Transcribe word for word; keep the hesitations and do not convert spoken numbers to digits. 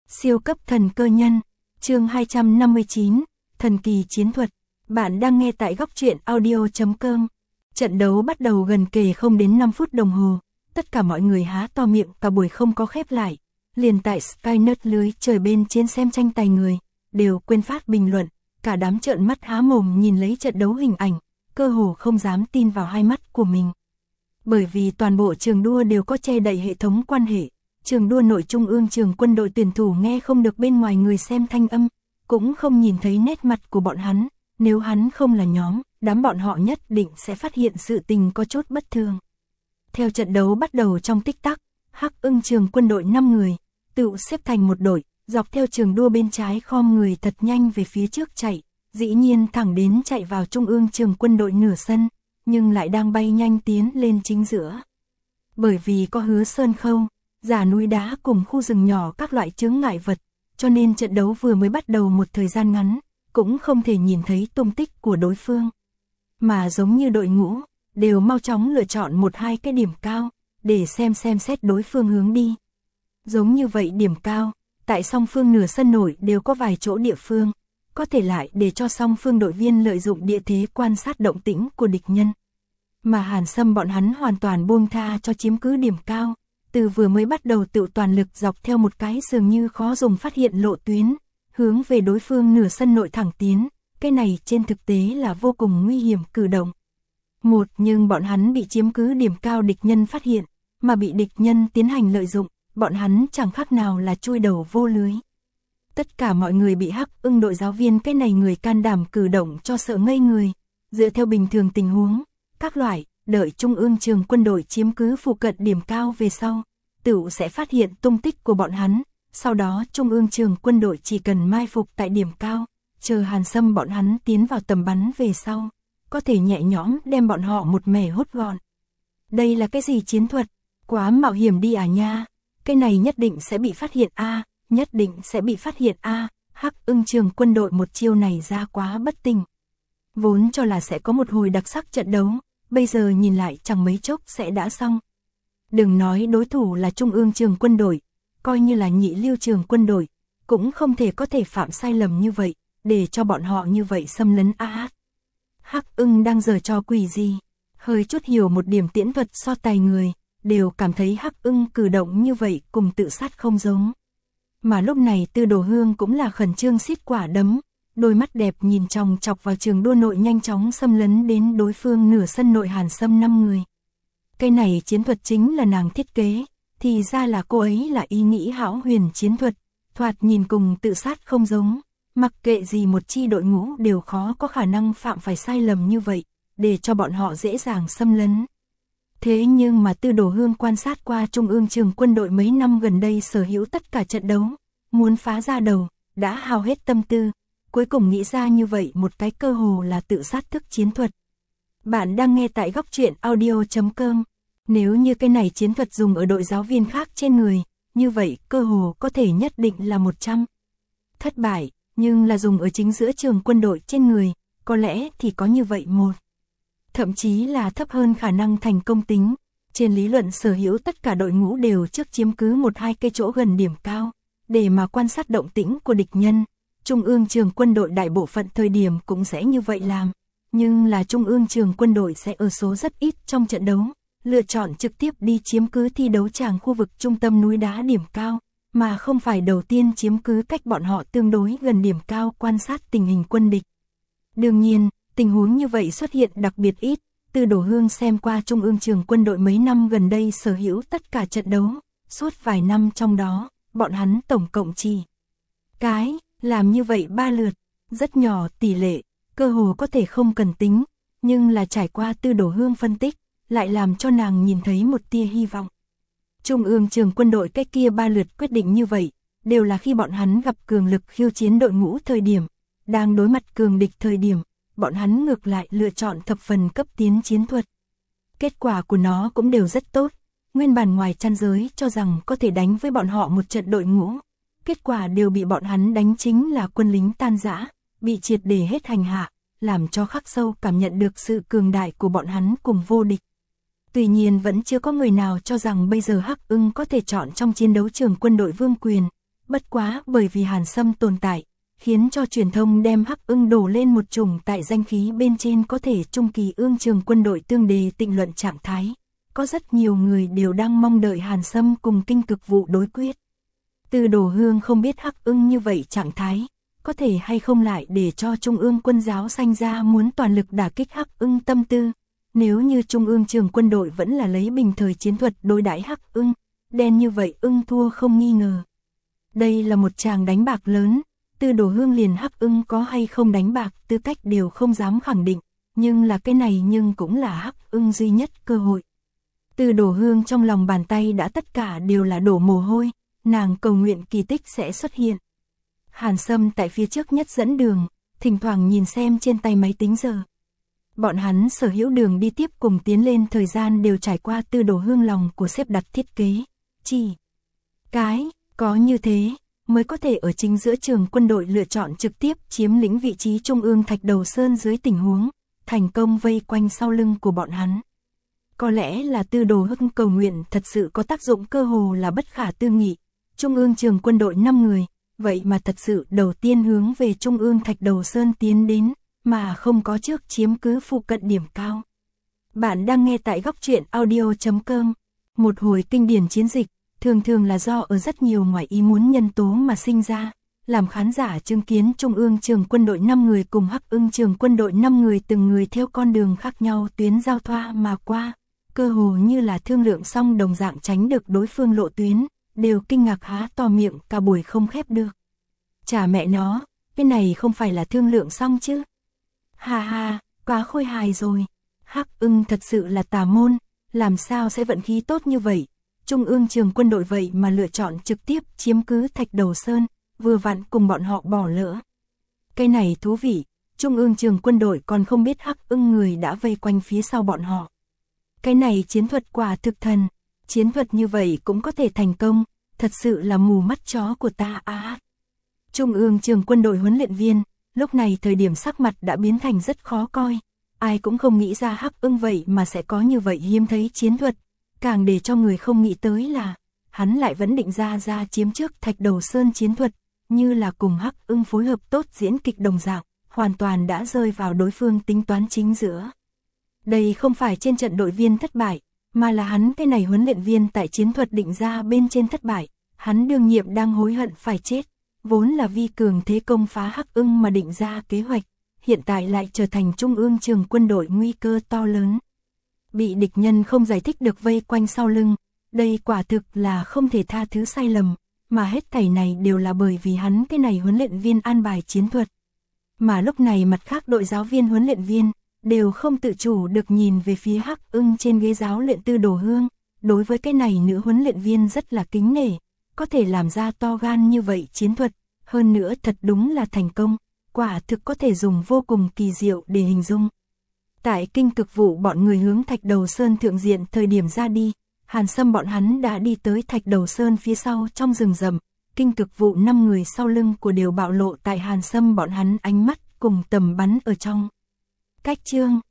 Siêu cấp thần cơ nhân, chương hai trăm năm mươi chín, thần kỳ chiến thuật. Bạn đang nghe tại góc truyện audio chấm com. Trận đấu bắt đầu gần kề không đến năm phút đồng hồ, tất cả mọi người há to miệng, cả buổi không có khép lại. Liền tại Skynet lưới trời bên trên xem tranh tài người, đều quên phát bình luận, cả đám trợn mắt há mồm nhìn lấy trận đấu hình ảnh, cơ hồ không dám tin vào hai mắt của mình. Bởi vì toàn bộ trường đua đều có che đậy hệ thống quan hệ. Trường đua nội trung ương trường quân đội tuyển thủ nghe không được bên ngoài người xem thanh âm, cũng không nhìn thấy nét mặt của bọn hắn, nếu hắn không là nhóm, đám bọn họ nhất định sẽ phát hiện sự tình có chút bất thường. Theo trận đấu bắt đầu trong tích tắc, Hắc Ưng trường quân đội năm người, tự xếp thành một đội, dọc theo trường đua bên trái khom người thật nhanh về phía trước chạy, dĩ nhiên thẳng đến chạy vào trung ương trường quân đội nửa sân, nhưng lại đang bay nhanh tiến lên chính giữa. Bởi vì có Hứa Sơn Khâu, giả núi đá cùng khu rừng nhỏ các loại chướng ngại vật, cho nên trận đấu vừa mới bắt đầu một thời gian ngắn, cũng không thể nhìn thấy tung tích của đối phương. Mà giống như đội ngũ, đều mau chóng lựa chọn một hai cái điểm cao, để xem xem xét đối phương hướng đi. Giống như vậy điểm cao, tại song phương nửa sân nổi đều có vài chỗ địa phương, có thể lại để cho song phương đội viên lợi dụng địa thế quan sát động tĩnh của địch nhân. Mà Hàn Sâm bọn hắn hoàn toàn buông tha cho chiếm cứ điểm cao. Từ vừa mới bắt đầu tự toàn lực dọc theo một cái dường như khó dùng phát hiện lộ tuyến, hướng về đối phương nửa sân nội thẳng tiến, cái này trên thực tế là vô cùng nguy hiểm cử động. Một, nhưng bọn hắn bị chiếm cứ điểm cao địch nhân phát hiện, mà bị địch nhân tiến hành lợi dụng, bọn hắn chẳng khác nào là chui đầu vô lưới. Tất cả mọi người bị Hắc Ưng đội giáo viên cái này người can đảm cử động cho sợ ngây người, dựa theo bình thường tình huống, các loại, đợi trung ương trường quân đội chiếm cứ phụ cận điểm cao về sau, tựu sẽ phát hiện tung tích của bọn hắn, sau đó trung ương trường quân đội chỉ cần mai phục tại điểm cao, chờ Hàn Sâm bọn hắn tiến vào tầm bắn về sau, có thể nhẹ nhõm đem bọn họ một mẻ hốt gọn. Đây là cái gì chiến thuật? Quá mạo hiểm đi à nha, cái này nhất định sẽ bị phát hiện a, à, nhất định sẽ bị phát hiện a, à. Hắc Ưng trường quân đội một chiêu này ra quá bất tình. Vốn cho là sẽ có một hồi đặc sắc trận đấu, bây giờ nhìn lại chẳng mấy chốc sẽ đã xong. Đừng nói đối thủ là trung ương trường quân đội, coi như là nhị lưu trường quân đội, cũng không thể có thể phạm sai lầm như vậy, để cho bọn họ như vậy xâm lấn a à. Hắc Ưng đang giở trò quỷ gì? Hơi chút hiểu một điểm tiễn thuật so tài người, đều cảm thấy Hắc Ưng cử động như vậy cùng tự sát không giống. Mà lúc này Tư Đồ Hương cũng là khẩn trương xiết quả đấm, đôi mắt đẹp nhìn chòng chọc vào trường đua nội nhanh chóng xâm lấn đến đối phương nửa sân nội Hàn Sâm năm người. Cái này chiến thuật chính là nàng thiết kế, thì ra là cô ấy là ý nghĩ hão huyền chiến thuật, thoạt nhìn cùng tự sát không giống, mặc kệ gì một chi đội ngũ đều khó có khả năng phạm phải sai lầm như vậy, để cho bọn họ dễ dàng xâm lấn. Thế nhưng mà Tư Đồ Hương quan sát qua trung ương trường quân đội mấy năm gần đây sở hữu tất cả trận đấu, muốn phá ra đầu, đã hao hết tâm tư, cuối cùng nghĩ ra như vậy một cái cơ hồ là tự sát thức chiến thuật. Bạn đang nghe tại góc truyện audio chấm com. Nếu như cái này chiến thuật dùng ở đội giáo viên khác trên người, như vậy cơ hồ có thể nhất định là một trăm. Thất bại, nhưng là dùng ở chính giữa trường quân đội trên người, có lẽ thì có như vậy một. Thậm chí là thấp hơn khả năng thành công tính. Trên lý luận sở hữu tất cả đội ngũ đều trước chiếm cứ một hai cây chỗ gần điểm cao, để mà quan sát động tĩnh của địch nhân. Trung ương trường quân đội đại bộ phận thời điểm cũng sẽ như vậy làm, nhưng là trung ương trường quân đội sẽ ở số rất ít trong trận đấu, lựa chọn trực tiếp đi chiếm cứ thi đấu tràng khu vực trung tâm núi đá điểm cao, mà không phải đầu tiên chiếm cứ cách bọn họ tương đối gần điểm cao quan sát tình hình quân địch. Đương nhiên, tình huống như vậy xuất hiện đặc biệt ít, Tư Đồ Hương xem qua trung ương trường quân đội mấy năm gần đây sở hữu tất cả trận đấu, suốt vài năm trong đó, bọn hắn tổng cộng chỉ cái làm như vậy ba lượt, rất nhỏ tỷ lệ, cơ hồ có thể không cần tính, nhưng là trải qua Tư Đồ Hương phân tích, lại làm cho nàng nhìn thấy một tia hy vọng. Trung ương trường quân đội cái kia ba lượt quyết định như vậy, đều là khi bọn hắn gặp cường lực khiêu chiến đội ngũ thời điểm, đang đối mặt cường địch thời điểm, bọn hắn ngược lại lựa chọn thập phần cấp tiến chiến thuật. Kết quả của nó cũng đều rất tốt, nguyên bản ngoài chăn giới cho rằng có thể đánh với bọn họ một trận đội ngũ. Kết quả đều bị bọn hắn đánh chính là quân lính tan rã, bị triệt để hết hành hạ, làm cho khắc sâu cảm nhận được sự cường đại của bọn hắn cùng vô địch. Tuy nhiên vẫn chưa có người nào cho rằng bây giờ Hắc Ưng có thể chọn trong chiến đấu trường quân đội vương quyền, Bất quá bởi vì Hàn Sâm tồn tại, khiến cho truyền thông đem Hắc Ưng đổ lên một chủng tại danh khí bên trên có thể trung kỳ ương trường quân đội tương đề tịnh luận trạng thái. Có rất nhiều người đều đang mong đợi Hàn Sâm cùng Kinh Cực Vụ đối quyết. Từ Đồ Hương không biết Hắc Ưng như vậy trạng thái, có thể hay không lại để cho Trung ương quân giáo sanh ra muốn toàn lực đả kích Hắc Ưng tâm tư. Nếu như Trung ương trường quân đội vẫn là lấy bình thời chiến thuật đối đãi Hắc Ưng, đen như vậy ưng thua không nghi ngờ. Đây là một tràng đánh bạc lớn, Từ Đồ Hương liền Hắc Ưng có hay không đánh bạc tư cách đều không dám khẳng định, nhưng là cái này nhưng cũng là Hắc Ưng duy nhất cơ hội. Từ Đồ Hương trong lòng bàn tay đã tất cả đều là đổ mồ hôi, nàng cầu nguyện kỳ tích sẽ xuất hiện. Hàn Sâm tại phía trước nhất dẫn đường, thỉnh thoảng nhìn xem trên tay máy tính giờ. Bọn hắn sở hữu đường đi tiếp cùng tiến lên thời gian đều trải qua Từ Đồ Hương lòng của xếp đặt thiết kế. Chỉ cái, có như thế, mới có thể ở chính giữa trường quân đội lựa chọn trực tiếp chiếm lĩnh vị trí trung ương Thạch Đầu Sơn dưới tình huống, thành công vây quanh sau lưng của bọn hắn. Có lẽ là Từ Đồ Hương cầu nguyện thật sự có tác dụng cơ hồ là bất khả tư nghị. Trung ương trường quân đội năm người, vậy mà thật sự đầu tiên hướng về Trung ương Thạch Đầu Sơn tiến đến, mà không có trước chiếm cứ phụ cận điểm cao. Bạn đang nghe tại góc truyện audio chấm com. Một hồi kinh điển chiến dịch, thường thường là do ở rất nhiều ngoài ý muốn nhân tố mà sinh ra, làm khán giả chứng kiến Trung ương trường quân đội năm người cùng Hắc Ưng trường quân đội năm người từng người theo con đường khác nhau tuyến giao thoa mà qua, cơ hồ như là thương lượng xong đồng dạng tránh được đối phương lộ tuyến, đều kinh ngạc há to miệng cả buổi không khép được. Chả mẹ nó, cái này không phải là thương lượng xong chứ? Ha ha, quá khôi hài rồi. Hắc Ưng thật sự là tà môn, làm sao sẽ vận khí tốt như vậy? Trung ương trường quân đội vậy mà lựa chọn trực tiếp chiếm cứ Thạch Đầu Sơn, vừa vặn cùng bọn họ bỏ lỡ. Cái này thú vị, Trung ương trường quân đội còn không biết Hắc Ưng người đã vây quanh phía sau bọn họ. Cái này chiến thuật quả thực thần, chiến thuật như vậy cũng có thể thành công, thật sự là mù mắt chó của ta á. Trung ương trường quân đội huấn luyện viên, lúc này thời điểm sắc mặt đã biến thành rất khó coi, ai cũng không nghĩ ra Hắc Ưng vậy mà sẽ có như vậy hiếm thấy chiến thuật, càng để cho người không nghĩ tới là, hắn lại vẫn định ra ra chiếm trước Thạch Đầu Sơn chiến thuật, như là cùng Hắc Ưng phối hợp tốt diễn kịch đồng dạng, hoàn toàn đã rơi vào đối phương tính toán chính giữa. Đây không phải trên trận đội viên thất bại, mà là hắn cái này huấn luyện viên tại chiến thuật định ra bên trên thất bại, hắn đương nhiệm đang hối hận phải chết, vốn là vi cường thế công phá Hắc Ưng mà định ra kế hoạch, hiện tại lại trở thành Trung ương trường quân đội nguy cơ to lớn. Bị địch nhân không giải thích được vây quanh sau lưng, đây quả thực là không thể tha thứ sai lầm, mà hết thảy này đều là bởi vì hắn cái này huấn luyện viên an bài chiến thuật. Mà lúc này mặt khác đội giáo viên huấn luyện viên, đều không tự chủ được nhìn về phía Hắc Ưng trên ghế giáo luyện Từ Đồ Hương, đối với cái này nữ huấn luyện viên rất là kính nể, có thể làm ra to gan như vậy chiến thuật, hơn nữa thật đúng là thành công, quả thực có thể dùng vô cùng kỳ diệu để hình dung. Tại Kinh Cực Vụ bọn người hướng Thạch Đầu Sơn thượng diện thời điểm ra đi, Hàn Sâm bọn hắn đã đi tới Thạch Đầu Sơn phía sau trong rừng rậm, Kinh Cực Vụ năm người sau lưng của đều bạo lộ tại Hàn Sâm bọn hắn ánh mắt cùng tầm bắn ở trong. Cách chương